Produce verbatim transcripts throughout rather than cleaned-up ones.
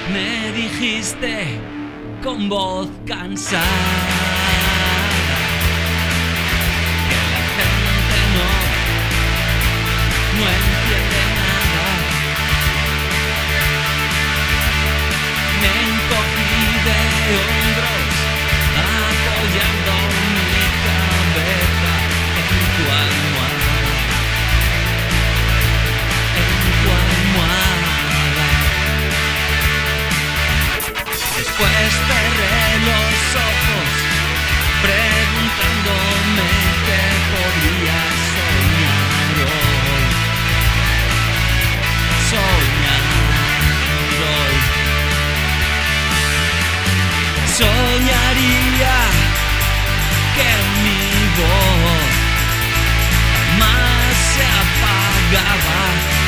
Me dijiste con voz cansada que la gente no, no entiende nada. Me encogí de hombros apoyando mi cabeza en tu almohada, en tu almohada. Después cerré los ojos preguntándome qué podría soñar hoy. Soñar hoy. Soñaría que mi voz más se apagaba,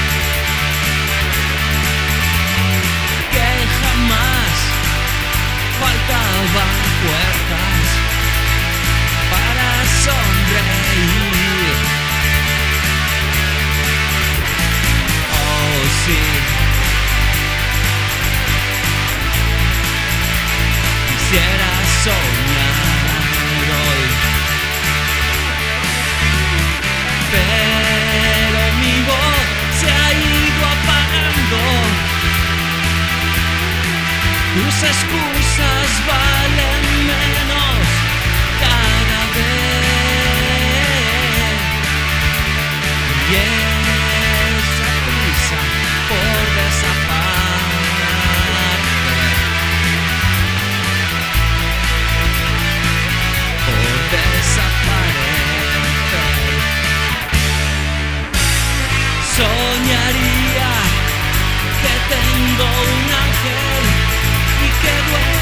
que jamás faltaban puertas para sonreír. Oh sí, quisiera soñar hoy, pero mi voz se ha ido apagando. Tus excusas valen menos cada vez. Y esa prisa por desaparecer, por desaparecer. Soñaría que tengo un ángel y que duele